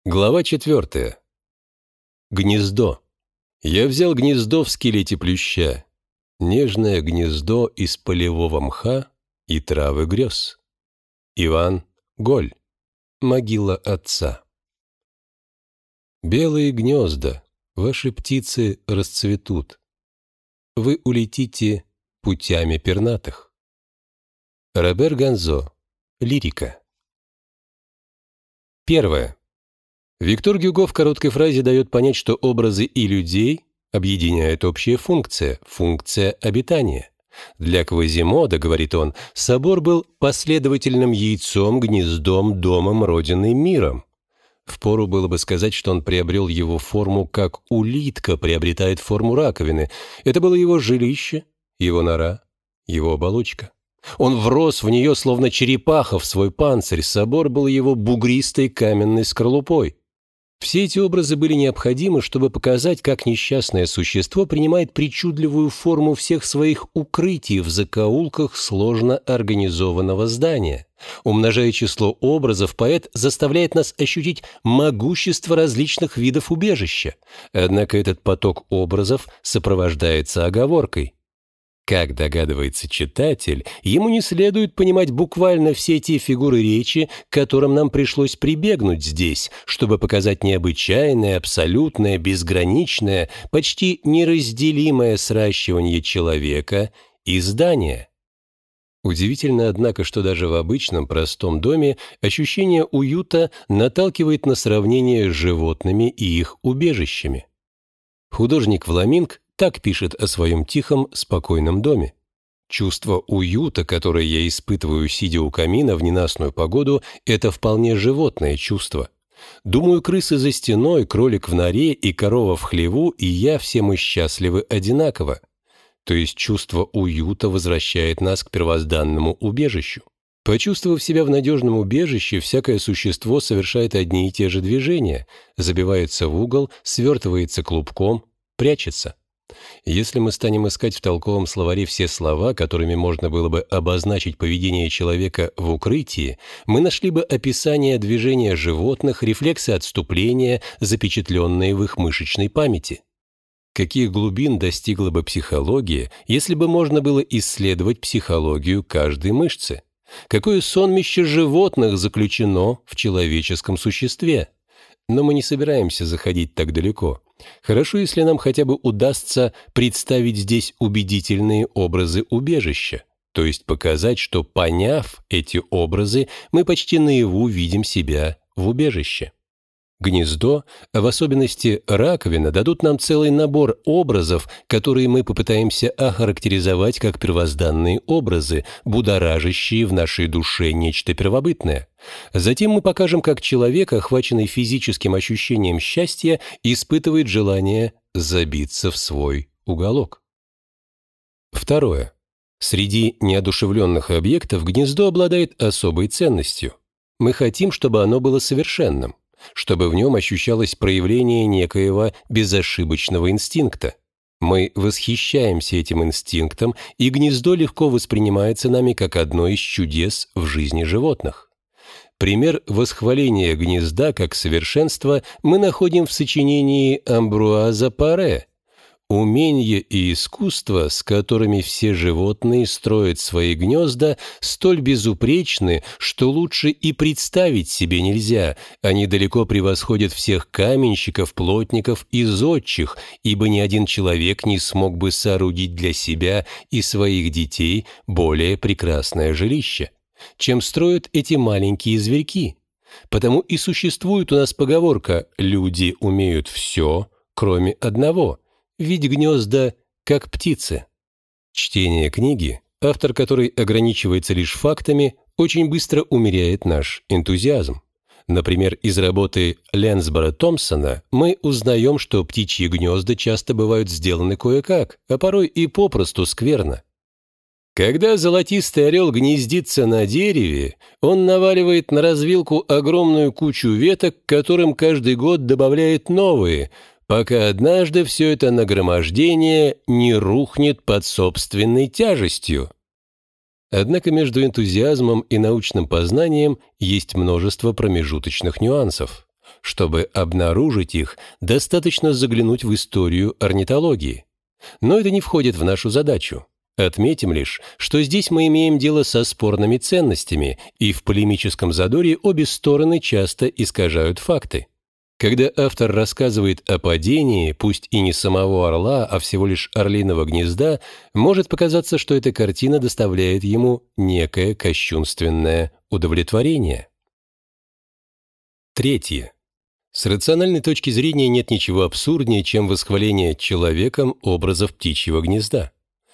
Глава 4. Гнездо. Я взял гнездо в скелете плюща, нежное гнездо из полевого мха и травы грез. Иван Голь. Могила отца. Белые гнезда, ваши птицы расцветут. Вы улетите путями пернатых. Робер Ганзо. Лирика. Первое. Виктор Гюго в короткой фразе дает понять, что образы и людей объединяет общая функция – функция обитания. Для Квазимода, говорит он, собор был последовательным яйцом, гнездом, домом, родиной, миром. Впору было бы сказать, что он приобрел его форму, как улитка приобретает форму раковины. Это было его жилище, его нора, его оболочка. Он врос в нее, словно черепаха в свой панцирь. Собор был его бугристой каменной скорлупой. Все эти образы были необходимы, чтобы показать, как несчастное существо принимает причудливую форму всех своих укрытий в закоулках сложно организованного здания. Умножая число образов, поэт заставляет нас ощутить могущество различных видов убежища. Однако этот поток образов сопровождается оговоркой. Как догадывается читатель, ему не следует понимать буквально все те фигуры речи, к которым нам пришлось прибегнуть здесь, чтобы показать необычайное, абсолютное, безграничное, почти неразделимое сращивание человека и здания. Удивительно, однако, что даже в обычном простом доме ощущение уюта наталкивает на сравнение с животными и их убежищами. Художник Вламинг так пишет о своем тихом, спокойном доме. Чувство уюта, которое я испытываю, сидя у камина в ненастную погоду, это вполне животное чувство. Думаю, крысы за стеной, кролик в норе и корова в хлеву, и я, все мы счастливы одинаково. То есть чувство уюта возвращает нас к первозданному убежищу. Почувствовав себя в надежном убежище, всякое существо совершает одни и те же движения, забивается в угол, свертывается клубком, прячется. Если мы станем искать в толковом словаре все слова, которыми можно было бы обозначить поведение человека в укрытии, мы нашли бы описание движения животных, рефлексы отступления, запечатленные в их мышечной памяти. Каких глубин достигла бы психология, если бы можно было исследовать психологию каждой мышцы? Какое сонмище животных заключено в человеческом существе? Но мы не собираемся заходить так далеко. Хорошо, если нам хотя бы удастся представить здесь убедительные образы убежища, то есть показать, что, поняв эти образы, мы почти наяву видим себя в убежище. Гнездо, а в особенности раковина, дадут нам целый набор образов, которые мы попытаемся охарактеризовать как первозданные образы, будоражащие в нашей душе нечто первобытное. Затем мы покажем, как человек, охваченный физическим ощущением счастья, испытывает желание забиться в свой уголок. Второе. Среди неодушевленных объектов гнездо обладает особой ценностью. Мы хотим, чтобы оно было совершенным, чтобы в нем ощущалось проявление некоего безошибочного инстинкта. Мы восхищаемся этим инстинктом, и гнездо легко воспринимается нами как одно из чудес в жизни животных. Пример восхваления гнезда как совершенства мы находим в сочинении Амбруаза Паре. Умение и искусство, с которыми все животные строят свои гнезда, столь безупречны, что лучше и представить себе нельзя. Они далеко превосходят всех каменщиков, плотников и зодчих, ибо ни один человек не смог бы соорудить для себя и своих детей более прекрасное жилище, чем строят эти маленькие зверьки. Потому и существует у нас поговорка «люди умеют все, кроме одного». Ведь гнезда как птицы. Чтение книги, автор которой ограничивается лишь фактами, очень быстро умеряет наш энтузиазм. Например, из работы Ленсбора Томпсона мы узнаем, что птичьи гнезда часто бывают сделаны кое-как, а порой и попросту скверно. Когда золотистый орел гнездится на дереве, он наваливает на развилку огромную кучу веток, к которым каждый год добавляет новые, пока однажды все это нагромождение не рухнет под собственной тяжестью. Однако между энтузиазмом и научным познанием есть множество промежуточных нюансов. Чтобы обнаружить их, достаточно заглянуть в историю орнитологии. Но это не входит в нашу задачу. Отметим лишь, что здесь мы имеем дело со спорными ценностями, и в полемическом задоре обе стороны часто искажают факты. Когда автор рассказывает о падении, пусть и не самого орла, а всего лишь орлиного гнезда, может показаться, что эта картина доставляет ему некое кощунственное удовлетворение. Третье. С рациональной точки зрения нет ничего абсурднее, чем восхваление человеком образов птичьего гнезда.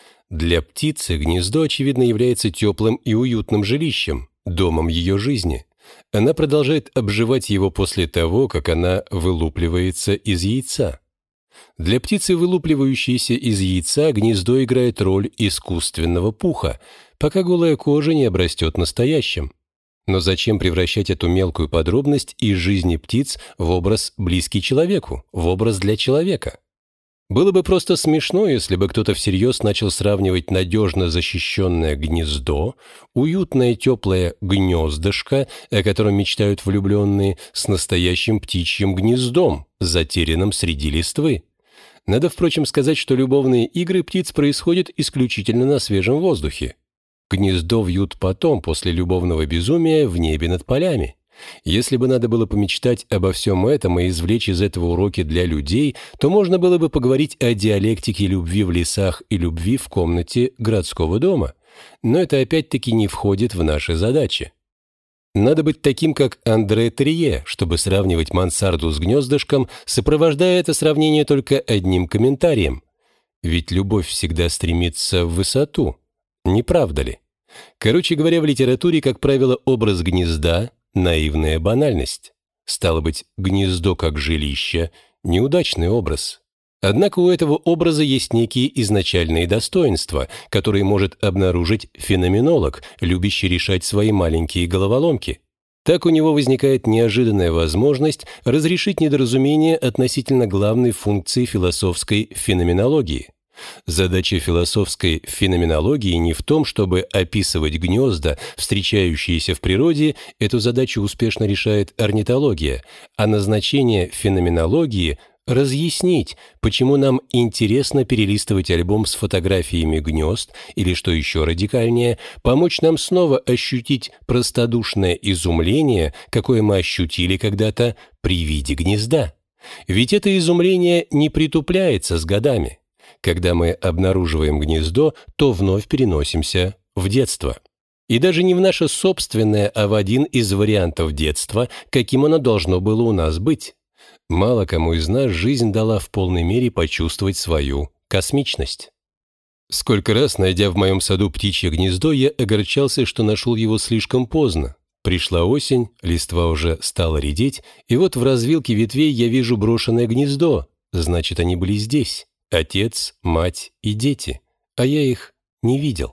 Для птицы гнездо, очевидно, является теплым и уютным жилищем, домом ее жизни. Она продолжает обживать его после того, как она вылупливается из яйца. Для птицы, вылупливающейся из яйца, гнездо играет роль искусственного пуха, пока голая кожа не обрастет настоящим. Но зачем превращать эту мелкую подробность из жизни птиц в образ близкий человеку, в образ для человека? Было бы просто смешно, если бы кто-то всерьез начал сравнивать надежно защищенное гнездо, уютное теплое гнездышко, о котором мечтают влюбленные, с настоящим птичьим гнездом, затерянным среди листвы. Надо, впрочем, сказать, что любовные игры птиц происходят исключительно на свежем воздухе. Гнездо вьют потом, после любовного безумия, в небе над полями. Если бы надо было помечтать обо всем этом и извлечь из этого уроки для людей, то можно было бы поговорить о диалектике любви в лесах и любви в комнате городского дома. Но это опять-таки не входит в наши задачи. Надо быть таким, как Андре Терье, чтобы сравнивать мансарду с гнездышком, сопровождая это сравнение только одним комментарием. Ведь любовь всегда стремится в высоту. Не правда ли? Короче говоря, в литературе, как правило, образ гнезда — наивная банальность. Стало быть, гнездо как жилище — неудачный образ. Однако у этого образа есть некие изначальные достоинства, которые может обнаружить феноменолог, любящий решать свои маленькие головоломки. Так у него возникает неожиданная возможность разрешить недоразумение относительно главной функции философской феноменологии. Задача философской феноменологии не в том, чтобы описывать гнезда, встречающиеся в природе, эту задачу успешно решает орнитология, а назначение феноменологии – разъяснить, почему нам интересно перелистывать альбом с фотографиями гнезд, или, что еще радикальнее, помочь нам снова ощутить простодушное изумление, какое мы ощутили когда-то при виде гнезда. Ведь это изумление не притупляется с годами. Когда мы обнаруживаем гнездо, то вновь переносимся в детство. И даже не в наше собственное, а в один из вариантов детства, каким оно должно было у нас быть. Мало кому из нас жизнь дала в полной мере почувствовать свою космичность. Сколько раз, найдя в моем саду птичье гнездо, я огорчался, что нашел его слишком поздно. Пришла осень, листва уже стала редеть, и вот в развилке ветвей я вижу брошенное гнездо, значит, они были здесь. Отец, мать и дети, а я их не видел.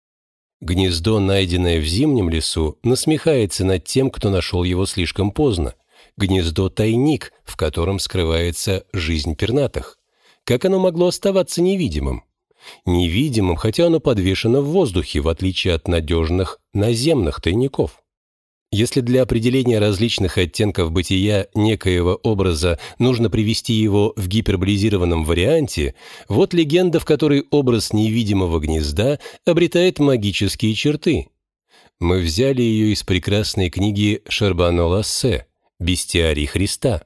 Гнездо, найденное в зимнем лесу, насмехается над тем, кто нашел его слишком поздно. Гнездо-тайник, в котором скрывается жизнь пернатых. Как оно могло оставаться невидимым? Невидимым, хотя оно подвешено в воздухе, в отличие от надежных наземных тайников. Если для определения различных оттенков бытия некоего образа нужно привести его в гиперболизированном варианте, вот легенда, в которой образ невидимого гнезда обретает магические черты. Мы взяли ее из прекрасной книги Шарбано-Лассе «Бестиарий Христа».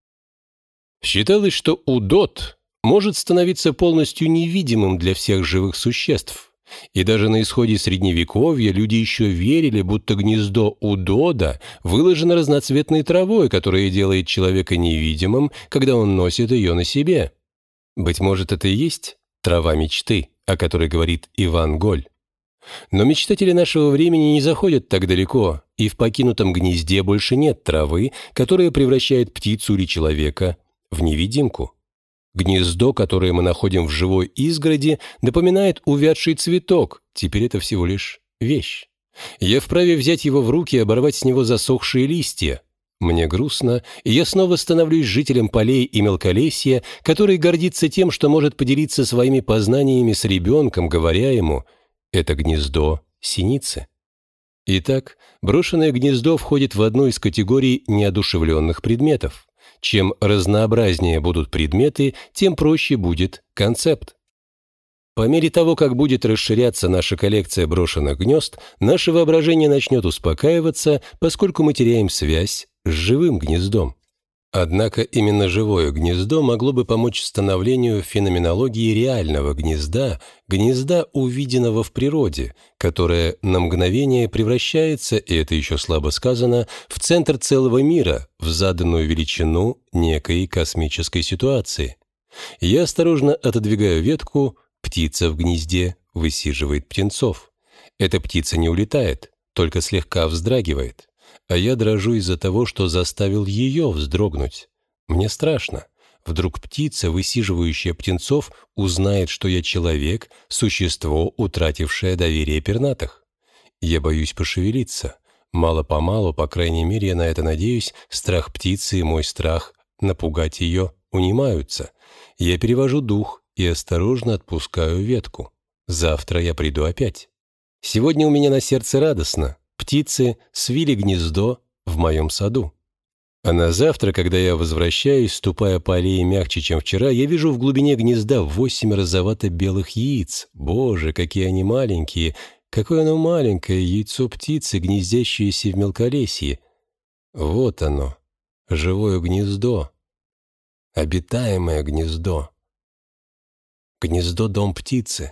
Считалось, что удот может становиться полностью невидимым для всех живых существ. И даже на исходе Средневековья люди еще верили, будто гнездо удода выложено разноцветной травой, которая делает человека невидимым, когда он носит ее на себе. Быть может, это и есть трава мечты, о которой говорит Иван Голь. Но мечтатели нашего времени не заходят так далеко, и в покинутом гнезде больше нет травы, которая превращает птицу или человека в невидимку. Гнездо, которое мы находим в живой изгороди, напоминает увядший цветок, теперь это всего лишь вещь. Я вправе взять его в руки и оборвать с него засохшие листья. Мне грустно, и я снова становлюсь жителем полей и мелколесья, который гордится тем, что может поделиться своими познаниями с ребенком, говоря ему: «Это гнездо синицы». Итак, брошенное гнездо входит в одну из категорий неодушевленных предметов. Чем разнообразнее будут предметы, тем проще будет концепт. По мере того, как будет расширяться наша коллекция брошенных гнезд, наше воображение начнет успокаиваться, поскольку мы теряем связь с живым гнездом. Однако именно живое гнездо могло бы помочь становлению феноменологии реального гнезда, гнезда, увиденного в природе, которое на мгновение превращается, и это еще слабо сказано, в центр целого мира, в заданную величину некой космической ситуации. Я осторожно отодвигаю ветку, птица в гнезде высиживает птенцов. Эта птица не улетает, только слегка вздрагивает. А я дрожу из-за того, что заставил ее вздрогнуть. Мне страшно. Вдруг птица, высиживающая птенцов, узнает, что я человек, существо, утратившее доверие пернатых. Я боюсь пошевелиться. Мало-помалу, по крайней мере, я на это надеюсь, страх птицы и мой страх напугать ее унимаются. Я перевожу дух и осторожно отпускаю ветку. Завтра я приду опять. Сегодня у меня на сердце радостно. Птицы свили гнездо в моем саду. А на завтра, когда я возвращаюсь, ступая по аллее мягче, чем вчера, я вижу в глубине гнезда 8 розовато-белых яиц. Боже, какие они маленькие! Какое оно маленькое яйцо птицы, гнездящееся в мелколесье. Вот оно, живое гнездо, обитаемое гнездо. Гнездо-дом птицы.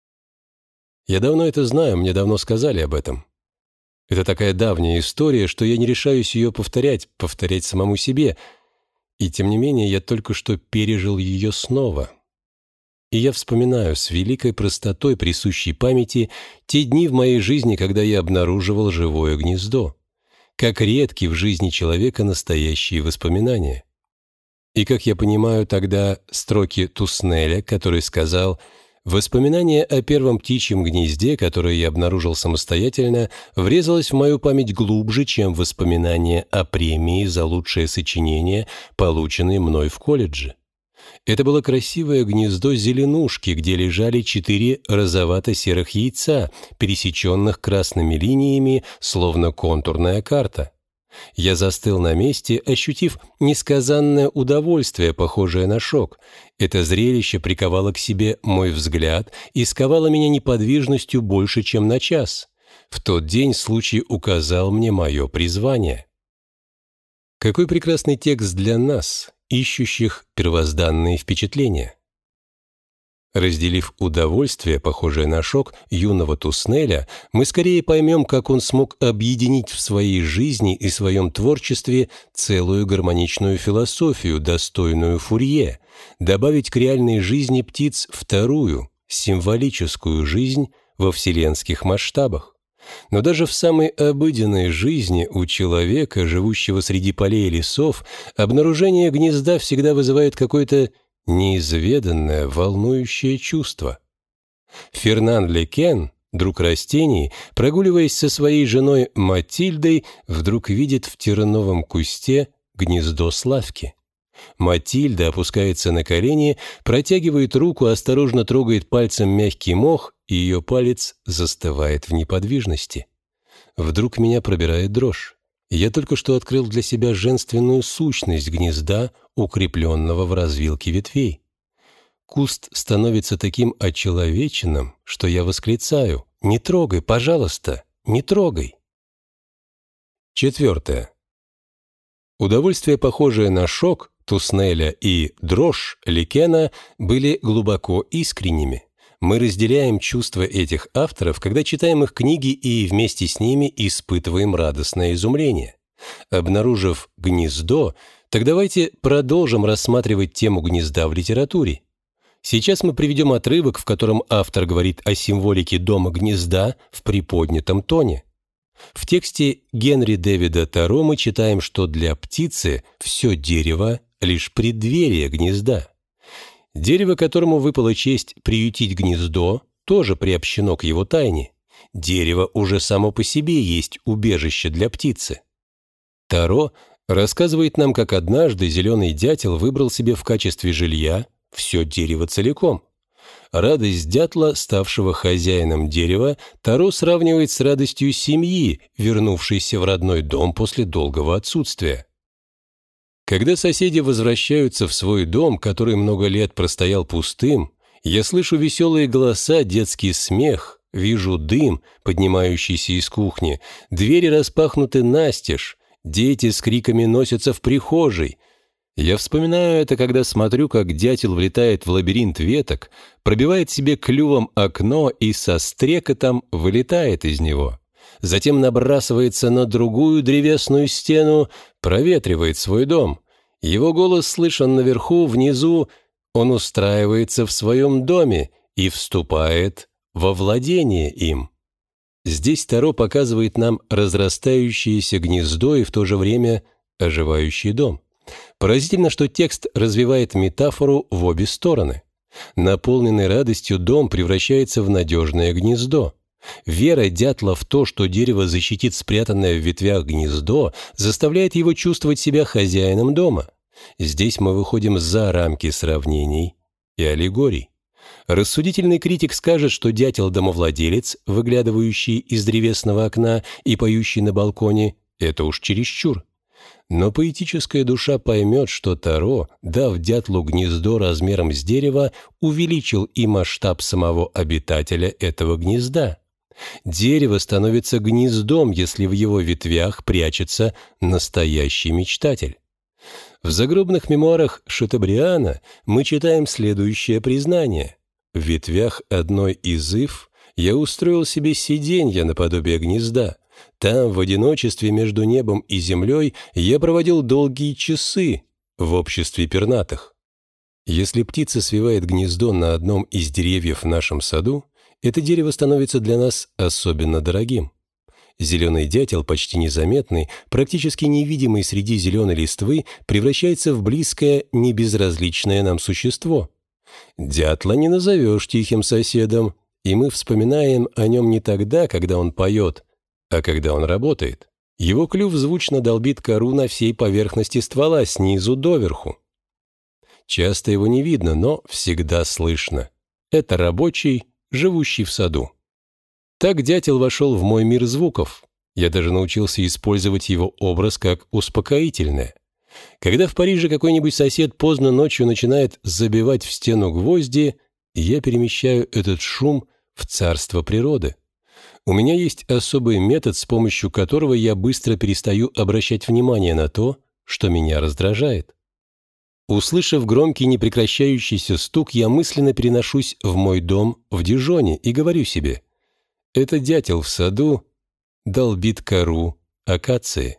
Я давно это знаю, мне давно сказали об этом. Это такая давняя история, что я не решаюсь ее повторять самому себе, и тем не менее я только что пережил ее снова. И я вспоминаю с великой простотой, присущей памяти, те дни в моей жизни, когда я обнаруживал живое гнездо. Как редки в жизни человека настоящие воспоминания. И как я понимаю тогда строки Туснеля, который сказал: «Воспоминание о первом птичьем гнезде, которое я обнаружил самостоятельно, врезалось в мою память глубже, чем воспоминание о премии за лучшее сочинение, полученной мной в колледже. Это было красивое гнездо зеленушки, где лежали 4 розовато-серых яйца, пересеченных красными линиями, словно контурная карта. Я застыл на месте, ощутив несказанное удовольствие, похожее на шок. Это зрелище приковало к себе мой взгляд и сковало меня неподвижностью больше, чем на час. В тот день случай указал мне мое призвание». Какой прекрасный текст для нас, ищущих первозданные впечатления. Разделив удовольствие, похожее на шок, юного Туснеля, мы скорее поймем, как он смог объединить в своей жизни и своем творчестве целую гармоничную философию, достойную Фурье, добавить к реальной жизни птиц вторую, символическую жизнь во вселенских масштабах. Но даже в самой обыденной жизни у человека, живущего среди полей и лесов, обнаружение гнезда всегда вызывает какое-то неизведанное, волнующее чувство. Фернан Лекен, друг растений, прогуливаясь со своей женой Матильдой, вдруг видит в терновом кусте гнездо славки. Матильда опускается на колени, протягивает руку, осторожно трогает пальцем мягкий мох, и ее палец застывает в неподвижности. Вдруг меня пробирает дрожь. Я только что открыл для себя женственную сущность гнезда, укрепленного в развилке ветвей. Куст становится таким очеловеченным, что я восклицаю: «Не трогай, пожалуйста, не трогай!» 4. Удовольствие, похожее на шок Туснеля, и дрожь Лекена были глубоко искренними. Мы разделяем чувства этих авторов, когда читаем их книги и вместе с ними испытываем радостное изумление. Обнаружив гнездо, так давайте продолжим рассматривать тему гнезда в литературе. Сейчас мы приведем отрывок, в котором автор говорит о символике дома-гнезда в приподнятом тоне. В тексте Генри Дэвида Торо мы читаем, что для птицы все дерево — лишь преддверие гнезда. Дерево, которому выпала честь приютить гнездо, тоже приобщено к его тайне. Дерево уже само по себе есть убежище для птицы. Торо рассказывает нам, как однажды зеленый дятел выбрал себе в качестве жилья все дерево целиком. Радость дятла, ставшего хозяином дерева, Таро сравнивает с радостью семьи, вернувшейся в родной дом после долгого отсутствия. Когда соседи возвращаются в свой дом, который много лет простоял пустым, я слышу веселые голоса, детский смех, вижу дым, поднимающийся из кухни, двери распахнуты настежь, дети с криками носятся в прихожей. Я вспоминаю это, когда смотрю, как дятел влетает в лабиринт веток, пробивает себе клювом окно и со стрекотом вылетает из него. Затем набрасывается на другую древесную стену, проветривает свой дом. Его голос слышен наверху, внизу. Он устраивается в своем доме и вступает во владение им. Здесь Таро показывает нам разрастающееся гнездо и в то же время оживающий дом. Поразительно, что текст развивает метафору в обе стороны. Наполненный радостью дом превращается в надежное гнездо. Вера дятла в то, что дерево защитит спрятанное в ветвях гнездо, заставляет его чувствовать себя хозяином дома. Здесь мы выходим за рамки сравнений и аллегорий. Рассудительный критик скажет, что дятел-домовладелец, выглядывающий из древесного окна и поющий на балконе, это уж чересчур. Но поэтическая душа поймет, что Таро, дав дятлу гнездо размером с дерево, увеличил и масштаб самого обитателя этого гнезда. Дерево становится гнездом, если в его ветвях прячется настоящий мечтатель. В загробных мемуарах Шатабриана мы читаем следующее признание. В ветвях одной из ив я устроил себе сиденье наподобие гнезда. Там, в одиночестве между небом и землей, я проводил долгие часы в обществе пернатых. Если птица свивает гнездо на одном из деревьев в нашем саду, это дерево становится для нас особенно дорогим. Зеленый дятел, почти незаметный, практически невидимый среди зеленой листвы, превращается в близкое, небезразличное нам существо. Дятла не назовешь тихим соседом, и мы вспоминаем о нем не тогда, когда он поет, а когда он работает. Его клюв звучно долбит кору на всей поверхности ствола, снизу доверху. Часто его не видно, но всегда слышно. Это рабочий, живущий в саду. Так дятел вошел в мой мир звуков. Я даже научился использовать его образ как успокоительное. Когда в Париже какой-нибудь сосед поздно ночью начинает забивать в стену гвозди, я перемещаю этот шум в царство природы. У меня есть особый метод, с помощью которого я быстро перестаю обращать внимание на то, что меня раздражает. Услышав громкий непрекращающийся стук, я мысленно переношусь в мой дом в Дижоне и говорю себе: «Это дятел в саду долбит кору акации».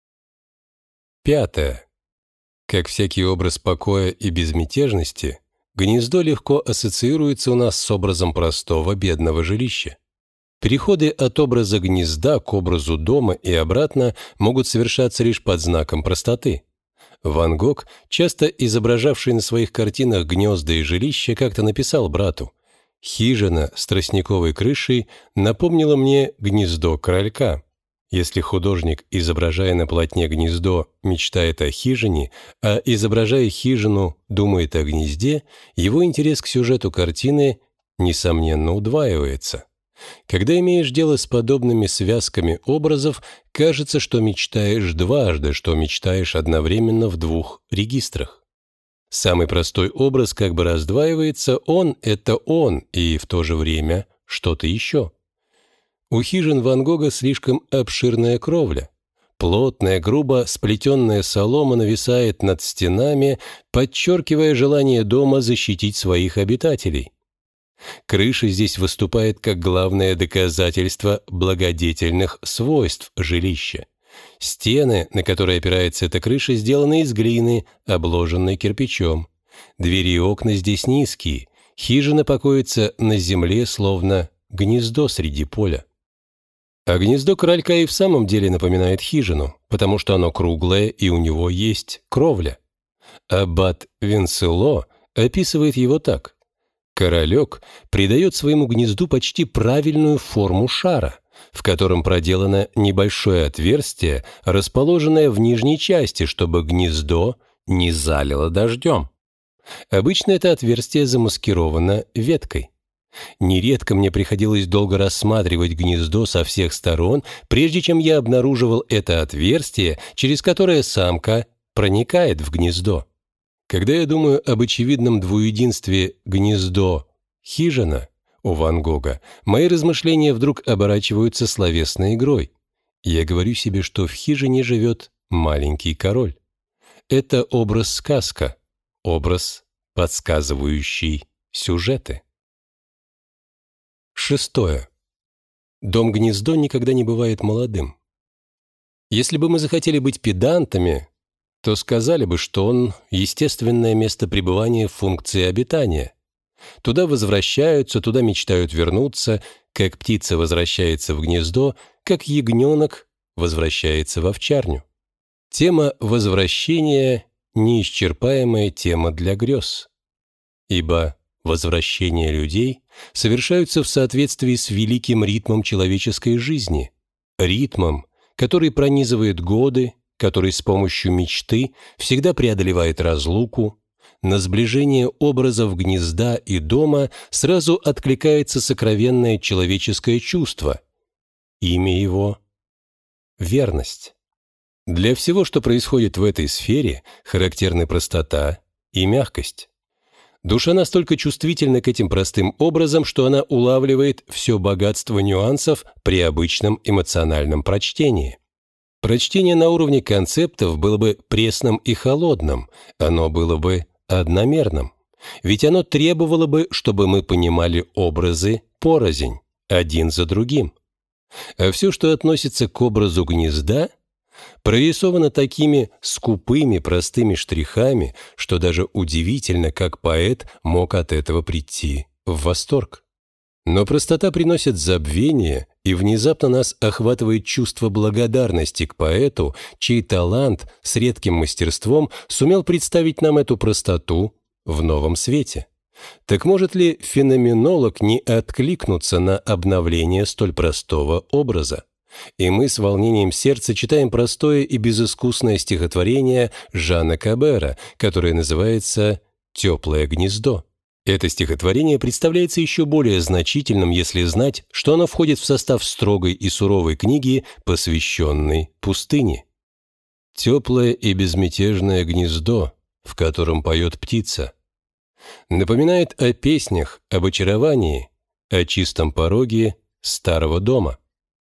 5. Как всякий образ покоя и безмятежности, гнездо легко ассоциируется у нас с образом простого бедного жилища. Переходы от образа гнезда к образу дома и обратно могут совершаться лишь под знаком простоты. Ван Гог, часто изображавший на своих картинах гнезда и жилища, как-то написал брату: «Хижина с тростниковой крышей напомнила мне гнездо кролька». Если художник, изображая на полотне гнездо, мечтает о хижине, а изображая хижину, думает о гнезде, его интерес к сюжету картины, несомненно, удваивается. Когда имеешь дело с подобными связками образов, кажется, что мечтаешь дважды, что мечтаешь одновременно в двух регистрах. Самый простой образ как бы раздваивается, он — это он, и в то же время что-то еще. У хижин Ван Гога слишком обширная кровля. Плотная, грубо сплетенная солома нависает над стенами, подчеркивая желание дома защитить своих обитателей. Крыша здесь выступает как главное доказательство благодетельных свойств жилища. Стены, на которые опирается эта крыша, сделаны из глины, обложенной кирпичом. Двери и окна здесь низкие. Хижина покоится на земле, словно гнездо среди поля. А гнездо кролька и в самом деле напоминает хижину, потому что оно круглое и у него есть кровля. Аббат Венсело описывает его так: «Королек придает своему гнезду почти правильную форму шара, в котором проделано небольшое отверстие, расположенное в нижней части, чтобы гнездо не залило дождем. Обычно это отверстие замаскировано веткой. Нередко мне приходилось долго рассматривать гнездо со всех сторон, прежде чем я обнаруживал это отверстие, через которое самка проникает в гнездо. Когда я думаю об очевидном двуединстве гнездо-хижина у Ван Гога, мои размышления вдруг оборачиваются словесной игрой. Я говорю себе, что в хижине живет маленький король. Это образ-сказка, образ, подсказывающий сюжеты. 6. Дом-гнездо никогда не бывает молодым. Если бы мы захотели быть педантами, то сказали бы, что он – естественное место пребывания функции обитания. Туда возвращаются, туда мечтают вернуться, как птица возвращается в гнездо, как ягненок возвращается в овчарню. Тема возвращения – неисчерпаемая тема для грез. Ибо возвращения людей совершаются в соответствии с великим ритмом человеческой жизни, ритмом, который пронизывает годы, который с помощью мечты всегда преодолевает разлуку. На сближение образов гнезда и дома сразу откликается сокровенное человеческое чувство. Имя его — верность. Для всего, что происходит в этой сфере, характерны простота и мягкость. Душа настолько чувствительна к этим простым образам, что она улавливает все богатство нюансов при обычном эмоциональном прочтении. Прочтение на уровне концептов было бы пресным и холодным, оно было бы одномерным, ведь оно требовало бы, чтобы мы понимали образы порознь, один за другим. А все, что относится к образу гнезда, прорисовано такими скупыми простыми штрихами, что даже удивительно, как поэт мог от этого прийти в восторг. Но простота приносит забвение, и внезапно нас охватывает чувство благодарности к поэту, чей талант с редким мастерством сумел представить нам эту простоту в новом свете. Так может ли феноменолог не откликнуться на обновление столь простого образа? И мы с волнением сердца читаем простое и безыскусное стихотворение Жана Кабера, которое называется «Теплое гнездо». Это стихотворение представляется еще более значительным, если знать, что оно входит в состав строгой и суровой книги, посвященной пустыне. Теплое и безмятежное гнездо, в котором поет птица, напоминает о песнях, об очаровании, о чистом пороге старого дома.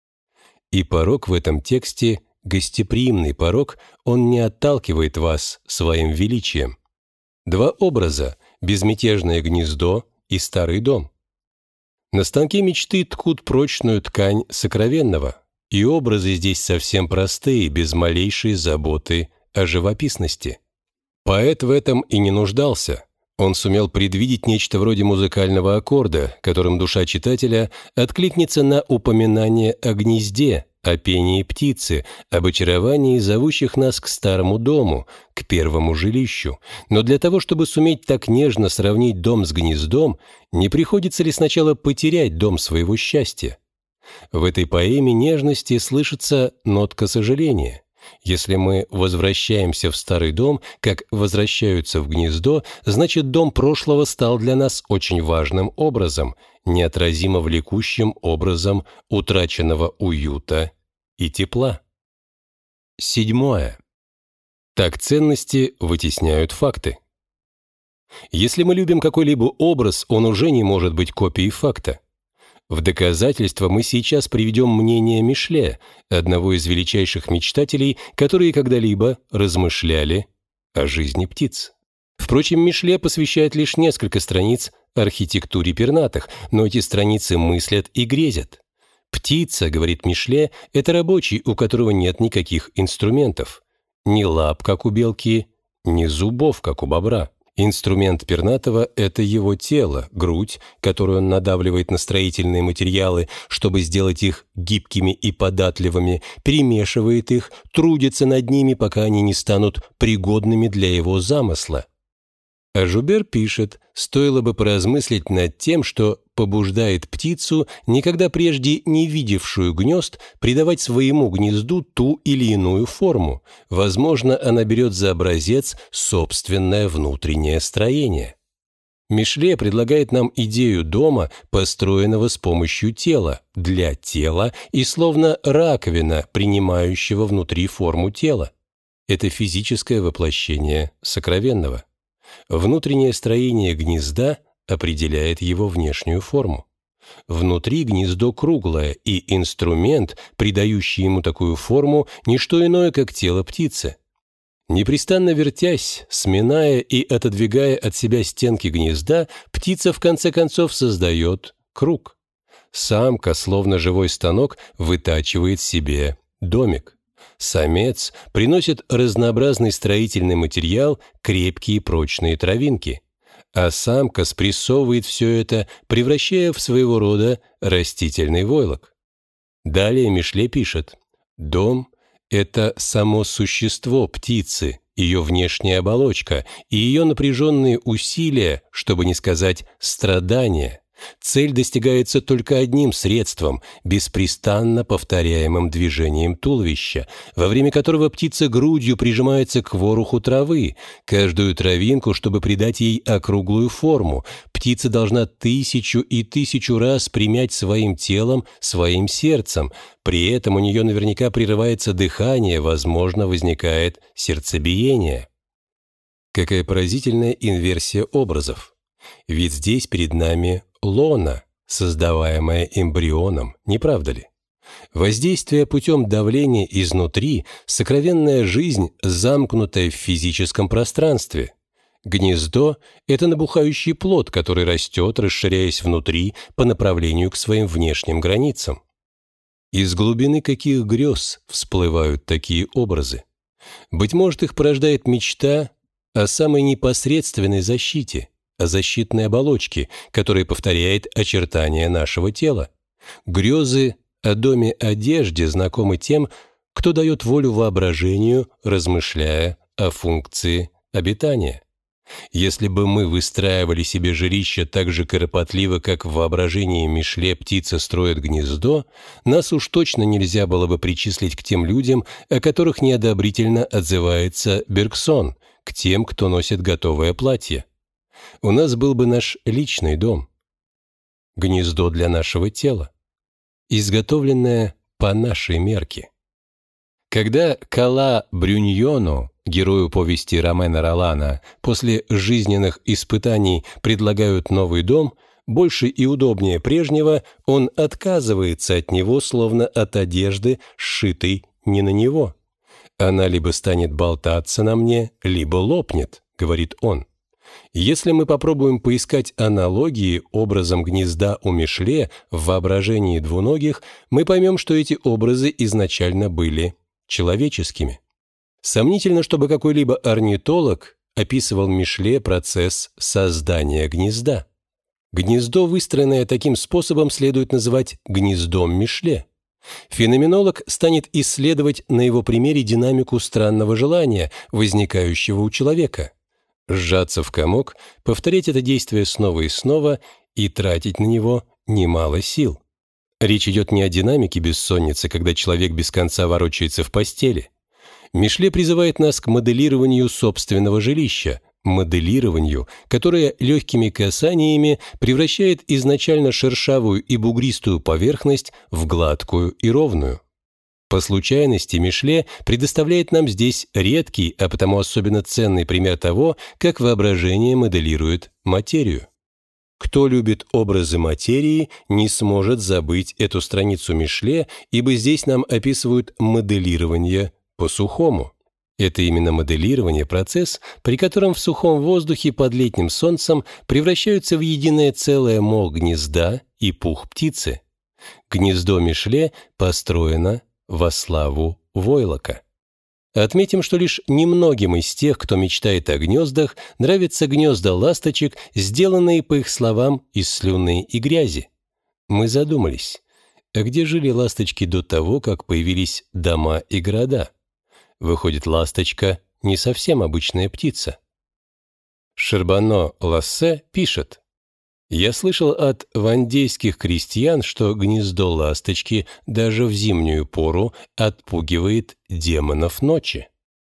И порог в этом тексте – гостеприимный порог, он не отталкивает вас своим величием. Два образа – безмятежное гнездо и старый дом. На станке мечты ткут прочную ткань сокровенного, и образы здесь совсем простые, без малейшей заботы о живописности. Поэт в этом и не нуждался. Он сумел предвидеть нечто вроде музыкального аккорда, которым душа читателя откликнется на упоминание о гнезде, о пении птицы, об очаровании зовущих нас к старому дому, к первому жилищу. Но для того, чтобы суметь так нежно сравнить дом с гнездом, не приходится ли сначала потерять дом своего счастья? В этой поэме нежности слышится нотка сожаления. Если мы возвращаемся в старый дом, как возвращаются в гнездо, значит, дом прошлого стал для нас очень важным образом, неотразимо влекущим образом утраченного уюта и тепла. 7. Так ценности вытесняют факты. Если мы любим какой-либо образ, он уже не может быть копией факта. В доказательство мы сейчас приведем мнение Мишле, одного из величайших мечтателей, которые когда-либо размышляли о жизни птиц. Впрочем, Мишле посвящает лишь несколько страниц архитектуре пернатых, но эти страницы мыслят и грезят. «Птица, — говорит Мишле, — это рабочий, у которого нет никаких инструментов. Ни лап, как у белки, ни зубов, как у бобра. Инструмент пернатого – это его тело, грудь, которую он надавливает на строительные материалы, чтобы сделать их гибкими и податливыми, перемешивает их, трудится над ними, пока они не станут пригодными для его замысла. А Жубер пишет, стоило бы поразмыслить над тем, что побуждает птицу, никогда прежде не видевшую гнезд, придавать своему гнезду ту или иную форму. Возможно, она берет за образец собственное внутреннее строение. Мишле предлагает нам идею дома, построенного с помощью тела, для тела и словно раковина, принимающего внутри форму тела. Это физическое воплощение сокровенного. Внутреннее строение гнезда определяет его внешнюю форму. Внутри гнездо круглое, и инструмент, придающий ему такую форму, не что иное, как тело птицы. Непрестанно вертясь, сминая и отодвигая от себя стенки гнезда, птица в конце концов создает круг. Самка, словно живой станок, вытачивает себе домик. Самец приносит разнообразный строительный материал, крепкие и прочные травинки. А самка спрессовывает все это, превращая в своего рода растительный войлок. Далее Мишле пишет: «Дом — это само существо птицы, ее внешняя оболочка и ее напряженные усилия, чтобы не сказать страдания. Цель достигается только одним средством – беспрестанно повторяемым движением туловища, во время которого птица грудью прижимается к вороху травы, каждую травинку, чтобы придать ей округлую форму. Птица должна 1000 и 1000 раз примять своим телом, своим сердцем. При этом у нее наверняка прерывается дыхание, возможно, возникает сердцебиение». Какая поразительная инверсия образов. Ведь здесь перед нами лона, создаваемая эмбрионом, не правда ли? Воздействие путем давления изнутри, сокровенная жизнь, замкнутая в физическом пространстве. Гнездо – это набухающий плод, который растет, расширяясь внутри по направлению к своим внешним границам. Из глубины каких грез всплывают такие образы? Быть может, их порождает мечта о самой непосредственной защите, о защитной оболочке, которая повторяет очертания нашего тела. Грезы о доме-одежде знакомы тем, кто дает волю воображению, размышляя о функции обитания. Если бы мы выстраивали себе жилище так же кропотливо, как в воображении Мишле птица строит гнездо, нас уж точно нельзя было бы причислить к тем людям, о которых неодобрительно отзывается Бергсон, к тем, кто носит готовое платье. У нас был бы наш личный дом, гнездо для нашего тела, изготовленное по нашей мерке. Когда Кала Брюньону, герою повести Ромена Ролана, после жизненных испытаний предлагают новый дом, больше и удобнее прежнего, он отказывается от него, словно от одежды, сшитой не на него. «Она либо станет болтаться на мне, либо лопнет», — говорит он. Если мы попробуем поискать аналогии образом гнезда у Мишле в воображении двуногих, мы поймем, что эти образы изначально были человеческими. Сомнительно, чтобы какой-либо орнитолог описывал Мишле процесс создания гнезда. Гнездо, выстроенное таким способом, следует называть гнездом Мишле. Феноменолог станет исследовать на его примере динамику странного желания, возникающего у человека. Сжаться в комок, повторять это действие снова и снова и тратить на него немало сил. Речь идет не о динамике бессонницы, когда человек без конца ворочается в постели. Мишле призывает нас к моделированию собственного жилища, моделированию, которое легкими касаниями превращает изначально шершавую и бугристую поверхность в гладкую и ровную. По случайности Мишле предоставляет нам здесь редкий, а потому особенно ценный пример того, как воображение моделирует материю. Кто любит образы материи, не сможет забыть эту страницу Мишле, ибо здесь нам описывают моделирование по-сухому. Это именно моделирование – процесс, при котором в сухом воздухе под летним солнцем превращаются в единое целое мох гнезда и пух птицы. Гнездо Мишле построено во славу войлока. Отметим, что лишь немногим из тех, кто мечтает о гнездах, нравятся гнезда ласточек, сделанные, по их словам, из слюны и грязи. Мы задумались, а где жили ласточки до того, как появились дома и города? Выходит, ласточка не совсем обычная птица. Шербано-Лассе пишет: «Я слышал от вандейских крестьян, что гнездо ласточки даже в зимнюю пору отпугивает демонов ночи».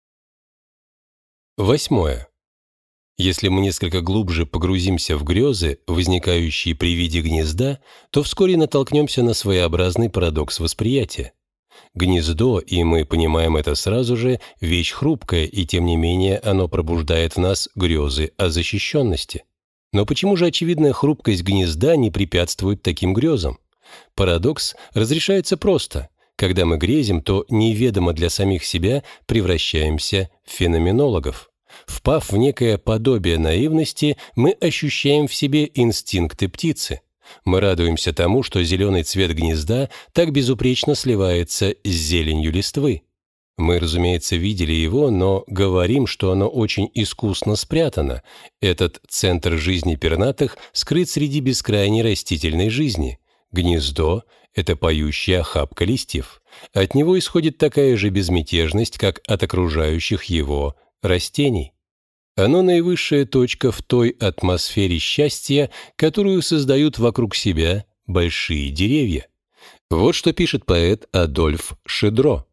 8. Если мы несколько глубже погрузимся в грезы, возникающие при виде гнезда, то вскоре натолкнемся на своеобразный парадокс восприятия. Гнездо, и мы понимаем это сразу же, вещь хрупкая, и тем не менее оно пробуждает в нас грезы о защищенности. Но почему же очевидная хрупкость гнезда не препятствует таким грезам? Парадокс разрешается просто. Когда мы грезим, то неведомо для самих себя превращаемся в феноменологов. Впав в некое подобие наивности, мы ощущаем в себе инстинкты птицы. Мы радуемся тому, что зеленый цвет гнезда так безупречно сливается с зеленью листвы. Мы, разумеется, видели его, но говорим, что оно очень искусно спрятано. Этот центр жизни пернатых скрыт среди бескрайней растительной жизни. Гнездо — это поющая охапка листьев. От него исходит такая же безмятежность, как от окружающих его растений. Оно наивысшая точка в той атмосфере счастья, которую создают вокруг себя большие деревья. Вот что пишет поэт Адольф Шедро.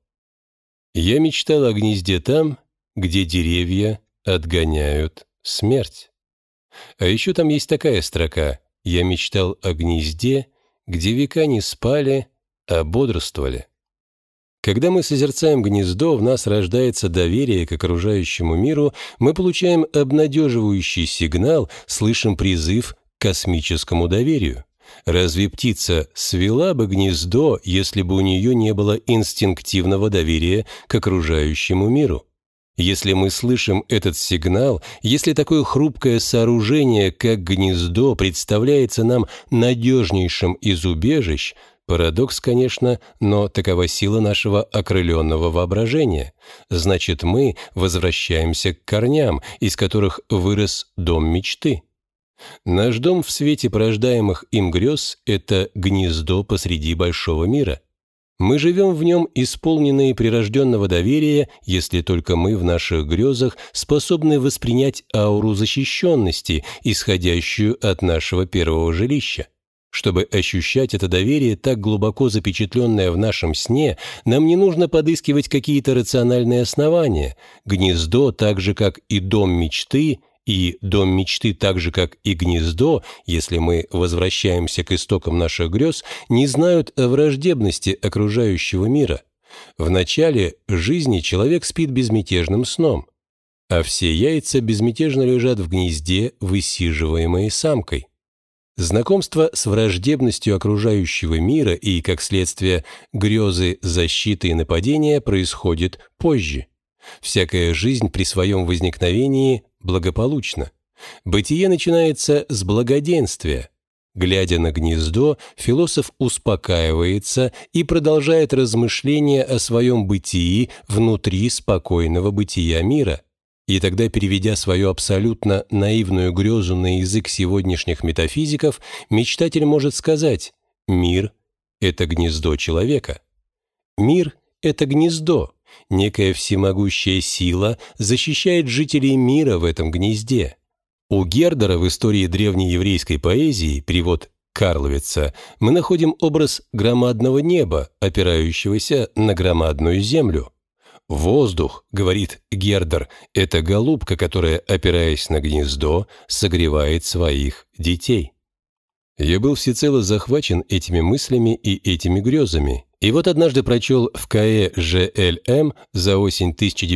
«Я мечтал о гнезде там, где деревья отгоняют смерть». А еще там есть такая строка: «Я мечтал о гнезде, где века не спали, а бодрствовали». Когда мы созерцаем гнездо, в нас рождается доверие к окружающему миру, мы получаем обнадеживающий сигнал, слышим призыв к космическому доверию. Разве птица свела бы гнездо, если бы у нее не было инстинктивного доверия к окружающему миру? Если мы слышим этот сигнал, если такое хрупкое сооружение, как гнездо, представляется нам надежнейшим из убежищ, парадокс, конечно, но такова сила нашего окрыленного воображения. Значит, мы возвращаемся к корням, из которых вырос дом мечты. Наш дом в свете порождаемых им грез — это гнездо посреди большого мира. Мы живем в нем, исполненные прирожденного доверия, если только мы в наших грезах способны воспринять ауру защищенности, исходящую от нашего первого жилища. Чтобы ощущать это доверие, так глубоко запечатленное в нашем сне, нам не нужно подыскивать какие-то рациональные основания. Гнездо, так же как и дом мечты, и дом мечты, так же как и гнездо, если мы возвращаемся к истокам наших грез, не знают о враждебности окружающего мира. В начале жизни человек спит безмятежным сном, а все яйца безмятежно лежат в гнезде, высиживаемые самкой. Знакомство с враждебностью окружающего мира и, как следствие, грезы защиты и нападения происходит позже. Всякая жизнь при своем возникновении благополучна. Бытие начинается с благоденствия. Глядя на гнездо, философ успокаивается и продолжает размышления о своем бытии внутри спокойного бытия мира. И тогда, переведя свою абсолютно наивную грезу на язык сегодняшних метафизиков, мечтатель может сказать: «Мир — это гнездо человека». Мир — это гнездо. Некая всемогущая сила защищает жителей мира в этом гнезде. У Гердера в истории древней еврейской поэзии, перевод Карловица, мы находим образ громадного неба, опирающегося на громадную землю. «Воздух, — говорит Гердер, — это голубка, которая, опираясь на гнездо, согревает своих детей». Я был всецело захвачен этими мыслями и этими грезами. И вот однажды прочел в КЭ-ЖЛМ за осень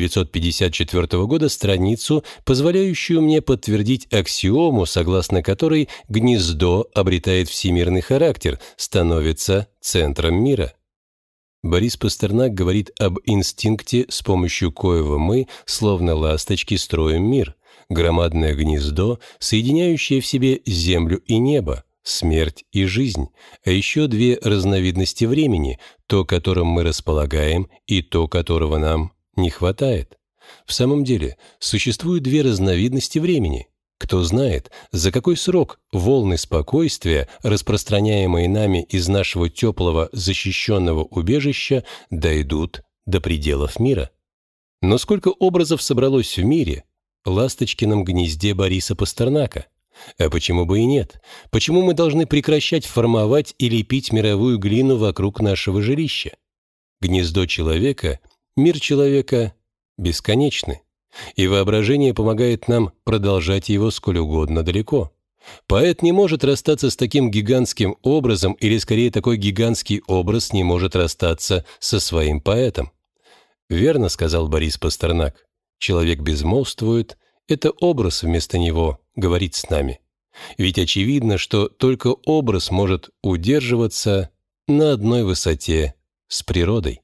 1954 года страницу, позволяющую мне подтвердить аксиому, согласно которой гнездо обретает всемирный характер, становится центром мира. Борис Пастернак говорит об инстинкте, с помощью коего мы, словно ласточки, строим мир, громадное гнездо, соединяющее в себе землю и небо, смерть и жизнь, а еще две разновидности времени, то, которым мы располагаем, и то, которого нам не хватает. В самом деле, существуют две разновидности времени. Кто знает, за какой срок волны спокойствия, распространяемые нами из нашего теплого защищенного убежища, дойдут до пределов мира. Но сколько образов собралось в мире, ласточкином гнезде Бориса Пастернака. А почему бы и нет? Почему мы должны прекращать формовать и лепить мировую глину вокруг нашего жилища? Гнездо человека, мир человека бесконечны, и воображение помогает нам продолжать его сколь угодно далеко. Поэт не может расстаться с таким гигантским образом, или скорее такой гигантский образ не может расстаться со своим поэтом. «Верно, — сказал Борис Пастернак, — человек безмолвствует, это образ вместо него говорит с нами. Ведь очевидно, что только образ может удерживаться на одной высоте с природой».